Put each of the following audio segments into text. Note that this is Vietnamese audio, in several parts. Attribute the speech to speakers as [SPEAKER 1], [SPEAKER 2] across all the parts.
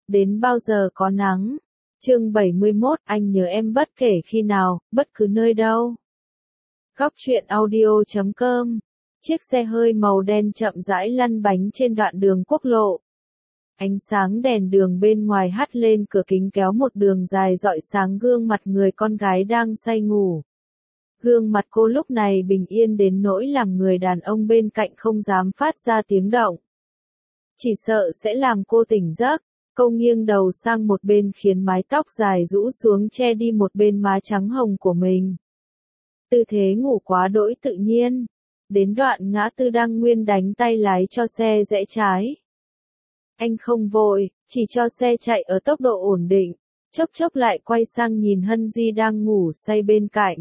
[SPEAKER 1] đến bao giờ có nắng. Chương 71, anh nhớ em bất kể khi nào, bất cứ nơi đâu. Góc truyện audio.com. Chiếc xe hơi màu đen chậm rãi lăn bánh trên đoạn đường quốc lộ. Ánh sáng đèn đường bên ngoài hắt lên cửa kính kéo một đường dài rọi sáng gương mặt người con gái đang say ngủ. Gương mặt cô lúc này bình yên đến nỗi làm người đàn ông bên cạnh không dám phát ra tiếng động. Chỉ sợ sẽ làm cô tỉnh giấc. Cô nghiêng đầu sang một bên khiến mái tóc dài rũ xuống che đi một bên má trắng hồng của mình. Tư thế ngủ quá đỗi tự nhiên. Đến đoạn ngã tư Đăng Nguyên đánh tay lái cho xe rẽ trái. Anh không vội, chỉ cho xe chạy ở tốc độ ổn định, chốc chốc lại quay sang nhìn Hân Di đang ngủ say bên cạnh.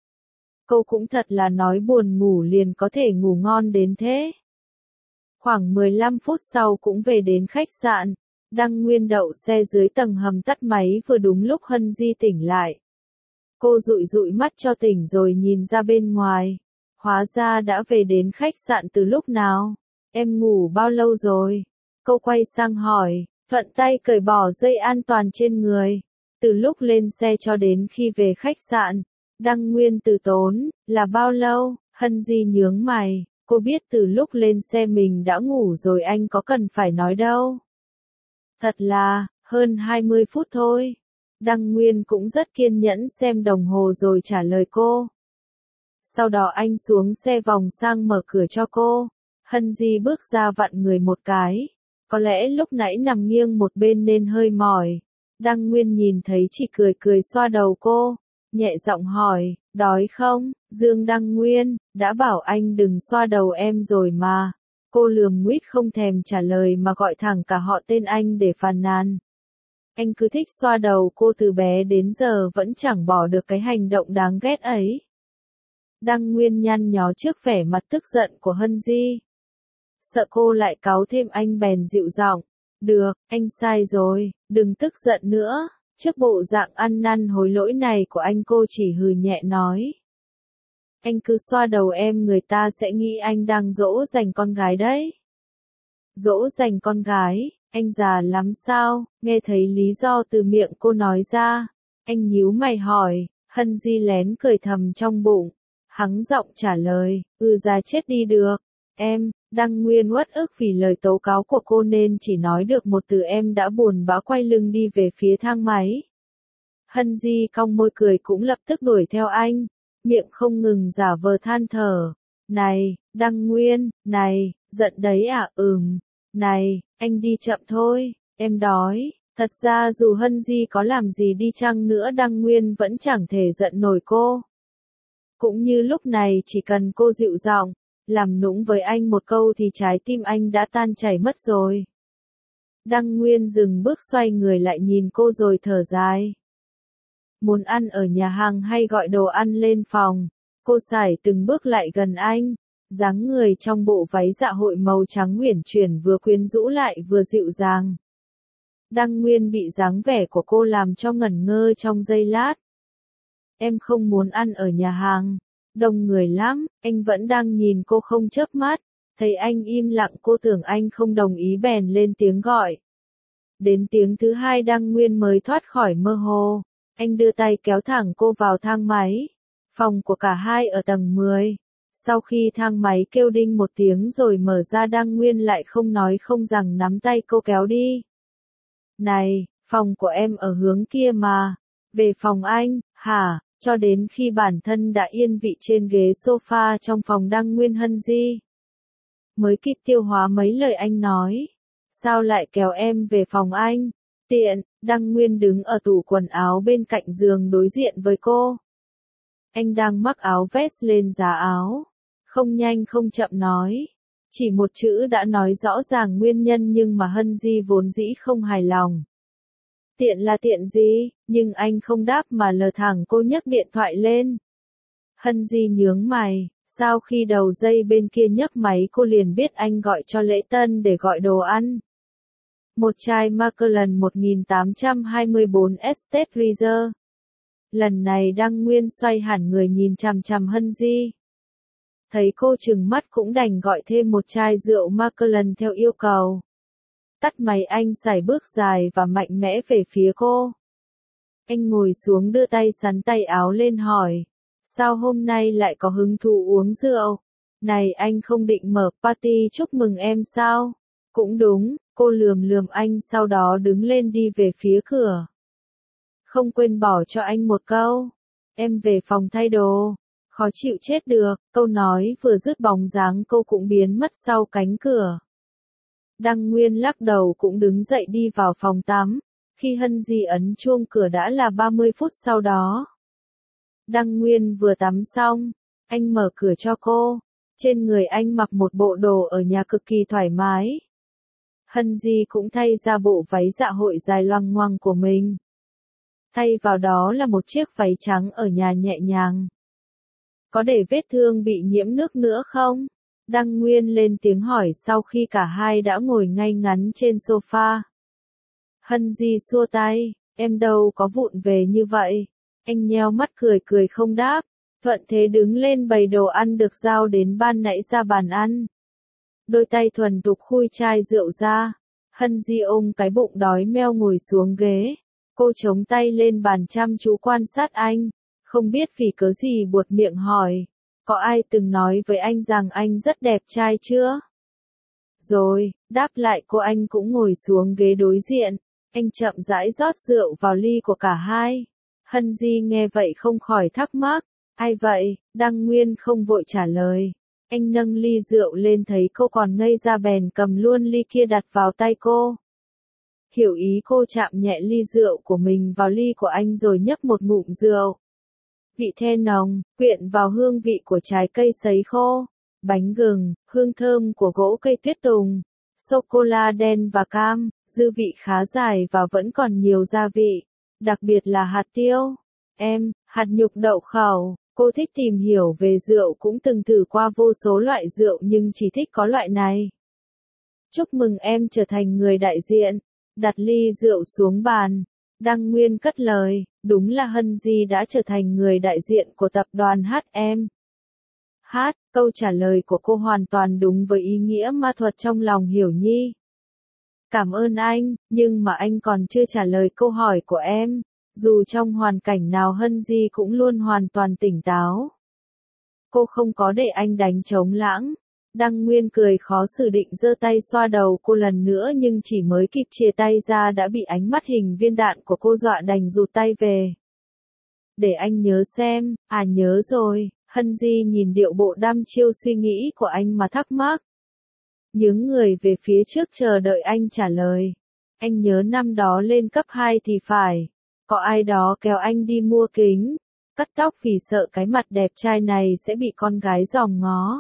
[SPEAKER 1] Cô cũng thật là nói buồn ngủ liền có thể ngủ ngon đến thế. Khoảng 15 phút sau cũng về đến khách sạn. Đăng Nguyên đậu xe dưới tầng hầm tắt máy vừa đúng lúc Hân Di tỉnh lại. Cô dụi dụi mắt cho tỉnh rồi nhìn ra bên ngoài. Hóa ra đã về đến khách sạn từ lúc nào? Em ngủ bao lâu rồi? Cô quay sang hỏi, thuận tay cởi bỏ dây an toàn trên người. Từ lúc lên xe cho đến khi về khách sạn, Đăng Nguyên từ tốn, là bao lâu? Hân Di nhướng mày, cô biết từ lúc lên xe mình đã ngủ rồi, anh có cần phải nói đâu. Thật là, hơn 20 phút thôi. Đăng Nguyên cũng rất kiên nhẫn xem đồng hồ rồi trả lời cô. Sau đó anh xuống xe vòng sang mở cửa cho cô. Hân Di bước ra vặn người một cái. Có lẽ lúc nãy nằm nghiêng một bên nên hơi mỏi. Đăng Nguyên nhìn thấy chỉ cười cười xoa đầu cô. Nhẹ giọng hỏi, đói không? Dương Đăng Nguyên, đã bảo anh đừng xoa đầu em rồi mà. Cô lườm nguýt không thèm trả lời mà gọi thẳng cả họ tên anh để phàn nàn. Anh cứ thích xoa đầu cô từ bé đến giờ vẫn chẳng bỏ được cái hành động đáng ghét ấy. Đăng Nguyên nhăn nhó trước vẻ mặt tức giận của Hân Di. Sợ cô lại cáu thêm anh bèn dịu giọng. Được, anh sai rồi, đừng tức giận nữa. Trước bộ dạng ăn năn hối lỗi này của anh cô chỉ hừ nhẹ nói. Anh cứ xoa đầu em người ta sẽ nghĩ anh đang dỗ dành con gái đấy. Dỗ dành con gái, anh già lắm sao? Nghe thấy lý do từ miệng cô nói ra. Anh nhíu mày hỏi, Hân Di lén cười thầm trong bụng. Hắng giọng trả lời, già chết đi được. Em, Đăng Nguyên uất ức vì lời tố cáo của cô nên chỉ nói được một từ em đã buồn bã quay lưng đi về phía thang máy. Hân Di cong môi cười cũng lập tức đuổi theo anh. Miệng không ngừng giả vờ than thở. Này, Đăng Nguyên, này, giận đấy à? Này, anh đi chậm thôi, em đói. Thật ra dù Hân Di có làm gì đi chăng nữa Đăng Nguyên vẫn chẳng thể giận nổi cô. Cũng như lúc này chỉ cần cô dịu giọng, làm nũng với anh một câu thì trái tim anh đã tan chảy mất rồi. Đăng Nguyên dừng bước xoay người lại nhìn cô rồi thở dài. Muốn ăn ở nhà hàng hay gọi đồ ăn lên phòng? Cô sải từng bước lại gần anh. Dáng người trong bộ váy dạ hội màu trắng uyển chuyển vừa quyến rũ lại vừa dịu dàng. Đăng Nguyên bị dáng vẻ của cô làm cho ngẩn ngơ trong giây lát. Em không muốn ăn ở nhà hàng. Đông người lắm, anh vẫn đang nhìn cô không chớp mắt. Thấy anh im lặng cô tưởng anh không đồng ý bèn lên tiếng gọi. Đến tiếng thứ hai Đăng Nguyên mới thoát khỏi mơ hồ. Anh đưa tay kéo thẳng cô vào thang máy. Phòng của cả hai ở tầng 10. Sau khi thang máy kêu đinh một tiếng rồi mở ra Đăng Nguyên lại không nói không rằng nắm tay cô kéo đi. Này, phòng của em ở hướng kia mà. Về phòng anh, hả? Cho đến khi bản thân đã yên vị trên ghế sofa trong phòng Đăng Nguyên Hân Di mới kịp tiêu hóa mấy lời anh nói. Sao lại kéo em về phòng anh? Tiện, Đăng Nguyên đứng ở tủ quần áo bên cạnh giường đối diện với cô. Anh đang mắc áo vest lên giá áo. Không nhanh không chậm nói. Chỉ một chữ đã nói rõ ràng nguyên nhân nhưng mà Hân Di vốn dĩ không hài lòng. Tiện là tiện gì? Nhưng anh không đáp mà lờ thẳng cô nhấc điện thoại lên. Hân Di nhướng mày. Sau khi đầu dây bên kia nhấc máy cô liền biết anh gọi cho lễ tân để gọi đồ ăn. Một chai Macallan 1824 Estate Reserve. Lần này Đăng Nguyên xoay hẳn người nhìn chằm chằm Hân Di. Thấy cô trừng mắt cũng đành gọi thêm một chai rượu Macallan theo yêu cầu. Tắt máy anh sải bước dài và mạnh mẽ về phía cô. Anh ngồi xuống đưa tay sắn tay áo lên hỏi. Sao hôm nay lại có hứng thú uống rượu? Này anh không định mở party chúc mừng em sao? Cũng đúng, cô lườm lườm anh sau đó đứng lên đi về phía cửa. Không quên bỏ cho anh một câu. Em về phòng thay đồ. Khó chịu chết được, câu nói vừa dứt bóng dáng cô cũng biến mất sau cánh cửa. Đăng Nguyên lắc đầu cũng đứng dậy đi vào phòng tắm. Khi Hân Di ấn chuông cửa đã là 30 phút sau đó. Đăng Nguyên vừa tắm xong, anh mở cửa cho cô. Trên người anh mặc một bộ đồ ở nhà cực kỳ thoải mái. Hân Di cũng thay ra bộ váy dạ hội dài loằng ngoằng của mình. Thay vào đó là một chiếc váy trắng ở nhà nhẹ nhàng. Có để vết thương bị nhiễm nước nữa không? Đăng Nguyên lên tiếng hỏi sau khi cả hai đã ngồi ngay ngắn trên sofa. Hân Di xua tay, em đâu có vụng về như vậy. Anh nheo mắt cười cười không đáp. Thuận thế đứng lên bày đồ ăn được giao đến ban nãy ra bàn ăn. Đôi tay thuần thục khui chai rượu ra. Hân Di ôm cái bụng đói meo ngồi xuống ghế. Cô chống tay lên bàn chăm chú quan sát anh. Không biết vì cớ gì buột miệng hỏi. Có ai từng nói với anh rằng anh rất đẹp trai chưa? Rồi, đáp lại cô anh cũng ngồi xuống ghế đối diện. Anh chậm rãi rót rượu vào ly của cả hai. Hân Di nghe vậy không khỏi thắc mắc. Ai vậy? Đăng Nguyên không vội trả lời. Anh nâng ly rượu lên thấy cô còn ngây ra bèn cầm luôn ly kia đặt vào tay cô. Hiểu ý cô chạm nhẹ ly rượu của mình vào ly của anh rồi nhấp một ngụm rượu. Vị the nồng, quyện vào hương vị của trái cây sấy khô, bánh gừng, hương thơm của gỗ cây tuyết tùng, sô-cô-la đen và cam, dư vị khá dài và vẫn còn nhiều gia vị, đặc biệt là hạt tiêu. Hạt nhục đậu khẩu, cô thích tìm hiểu về rượu cũng từng thử qua vô số loại rượu nhưng chỉ thích có loại này. Chúc mừng em trở thành người đại diện, đặt ly rượu xuống bàn. Đăng Nguyên cất lời, đúng là Hân Di đã trở thành người đại diện của tập đoàn HM. Câu trả lời của cô hoàn toàn đúng với ý nghĩa ma thuật trong lòng Hiểu Nhi. Cảm ơn anh, nhưng mà anh còn chưa trả lời câu hỏi của em. Dù trong hoàn cảnh nào Hân Di cũng luôn hoàn toàn tỉnh táo. Cô không có để anh đánh trống lãng. Đăng Nguyên cười khó xử định giơ tay xoa đầu cô lần nữa nhưng chỉ mới kịp chia tay ra đã bị ánh mắt hình viên đạn của cô dọa đành rụt tay về. Để anh nhớ xem, nhớ rồi, Hân Di nhìn điệu bộ đăm chiêu suy nghĩ của anh mà thắc mắc. Nhướng người về phía trước chờ đợi anh trả lời. Anh nhớ năm đó lên cấp 2 thì phải. Có ai đó kéo anh đi mua kính, cắt tóc vì sợ cái mặt đẹp trai này sẽ bị con gái dòm ngó.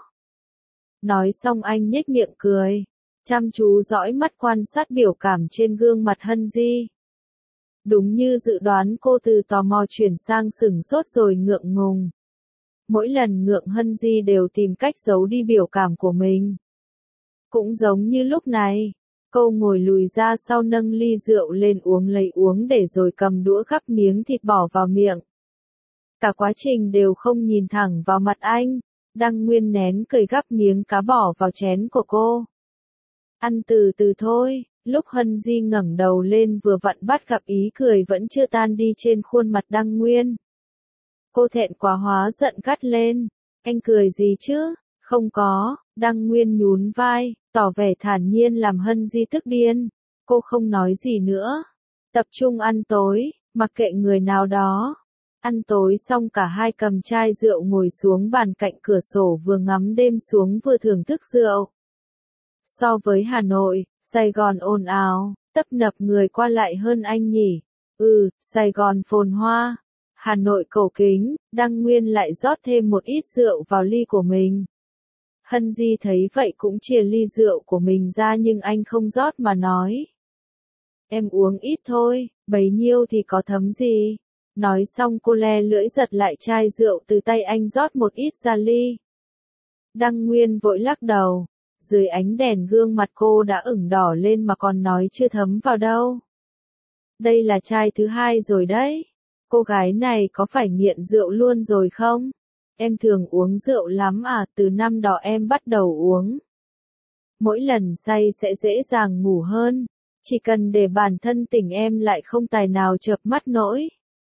[SPEAKER 1] Nói xong anh nhếch miệng cười, chăm chú dõi mắt quan sát biểu cảm trên gương mặt Hân Di. Đúng như dự đoán cô từ tò mò chuyển sang sửng sốt rồi ngượng ngùng. Mỗi lần ngượng Hân Di đều tìm cách giấu đi biểu cảm của mình. Cũng giống như lúc này, cô ngồi lùi ra sau nâng ly rượu lên uống lấy uống để rồi cầm đũa gắp miếng thịt bỏ vào miệng. Cả quá trình đều không nhìn thẳng vào mặt anh. Đăng Nguyên nén cười gắp miếng cá bỏ vào chén của cô. Ăn từ từ thôi, lúc Hân Di ngẩng đầu lên vừa vặn bắt gặp ý cười vẫn chưa tan đi trên khuôn mặt Đăng Nguyên. Cô thẹn quá hóa giận gắt lên. Anh cười gì chứ? Không có, Đăng Nguyên nhún vai, tỏ vẻ thản nhiên làm Hân Di tức điên. Cô không nói gì nữa. Tập trung ăn tối, mặc kệ người nào đó. Ăn tối xong cả hai cầm chai rượu ngồi xuống bàn cạnh cửa sổ vừa ngắm đêm xuống vừa thưởng thức rượu. So với Hà Nội, Sài Gòn ồn ào, tấp nập người qua lại hơn anh nhỉ. Sài Gòn phồn hoa. Hà Nội cổ kính, Đăng Nguyên lại rót thêm một ít rượu vào ly của mình. Hân Di thấy vậy cũng chia ly rượu của mình ra nhưng anh không rót mà nói. Em uống ít thôi, bấy nhiêu thì có thấm gì. Nói xong cô le lưỡi giật lại chai rượu từ tay anh rót một ít ra ly. Đăng Nguyên vội lắc đầu. Dưới ánh đèn gương mặt cô đã ửng đỏ lên mà còn nói chưa thấm vào đâu. Đây là chai thứ hai rồi đấy. Cô gái này có phải nghiện rượu luôn rồi không? Em thường uống rượu lắm từ năm đó em bắt đầu uống. Mỗi lần say sẽ dễ dàng ngủ hơn, Chỉ cần để bản thân tỉnh em lại không tài nào chợp mắt nổi.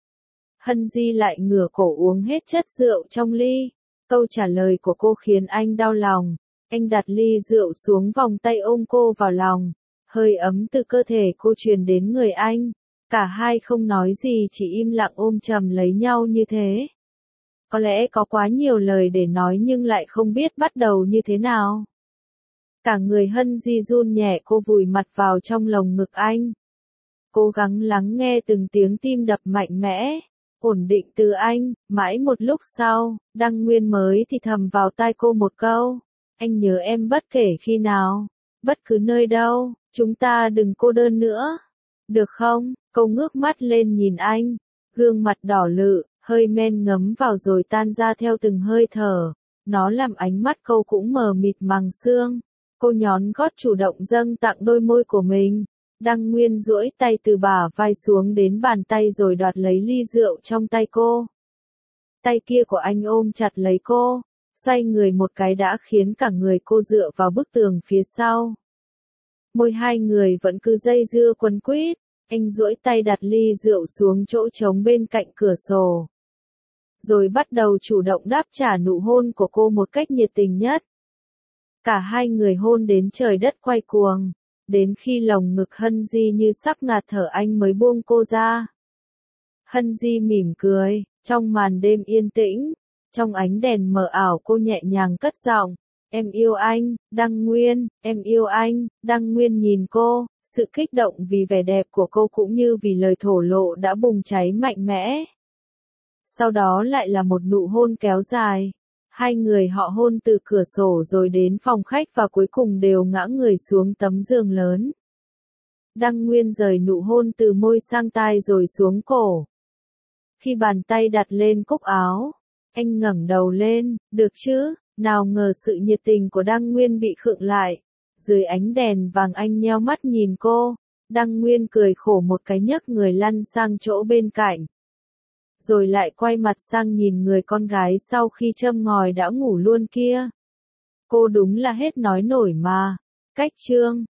[SPEAKER 1] Hân Di lại ngửa cổ uống hết chất rượu trong ly. Câu trả lời của cô khiến anh đau lòng. Anh đặt ly rượu xuống, vòng tay ôm cô vào lòng. Hơi ấm từ cơ thể cô truyền đến người anh. Cả hai không nói gì, chỉ im lặng ôm chầm lấy nhau như thế. Có lẽ có quá nhiều lời để nói nhưng lại không biết bắt đầu như thế nào. Cả người Hân Di run nhẹ, cô vùi mặt vào trong lồng ngực anh. Cố gắng lắng nghe từng tiếng tim đập mạnh mẽ, ổn định từ anh. Mãi một lúc sau, Đăng Nguyên mới thì thầm vào tai cô một câu. Anh nhớ em bất kể khi nào, bất cứ nơi đâu, chúng ta đừng cô đơn nữa. Được không? Cô ngước mắt lên nhìn anh, gương mặt đỏ lự, hơi men ngấm vào rồi tan ra theo từng hơi thở. Nó làm ánh mắt cô cũng mờ mịt màng sương. Cô nhón gót chủ động dâng tặng đôi môi của mình. Đăng Nguyên duỗi tay từ bả vai xuống đến bàn tay rồi đoạt lấy ly rượu trong tay cô. Tay kia của anh ôm chặt lấy cô, xoay người một cái đã khiến cả người cô dựa vào bức tường phía sau. Môi hai người vẫn cứ dây dưa quấn quýt. Anh duỗi tay đặt ly rượu xuống chỗ trống bên cạnh cửa sổ. Rồi bắt đầu chủ động đáp trả nụ hôn của cô một cách nhiệt tình nhất. Cả hai người hôn đến trời đất quay cuồng. Đến khi lồng ngực Hân Di như sắp ngạt thở anh mới buông cô ra. Hân Di mỉm cười, trong màn đêm yên tĩnh, trong ánh đèn mờ ảo cô nhẹ nhàng cất giọng. Em yêu anh, Đăng Nguyên, em yêu anh. Đăng Nguyên nhìn cô, sự kích động vì vẻ đẹp của cô cũng như vì lời thổ lộ đã bùng cháy mạnh mẽ. Sau đó lại là một nụ hôn kéo dài. Hai người họ hôn từ cửa sổ rồi đến phòng khách và cuối cùng đều ngã người xuống tấm giường lớn. Đăng Nguyên rời nụ hôn từ môi sang tai rồi xuống cổ. Khi bàn tay đặt lên cúc áo, anh ngẩng đầu lên, được chứ? Nào ngờ sự nhiệt tình của Đăng Nguyên bị khựng lại. Dưới ánh đèn vàng anh nheo mắt nhìn cô. Đăng Nguyên cười khổ một cái nhấc người lăn sang chỗ bên cạnh. Rồi lại quay mặt sang nhìn người con gái sau khi châm ngòi đã ngủ luôn kia. Cô đúng là hết nói nổi mà. Cách chương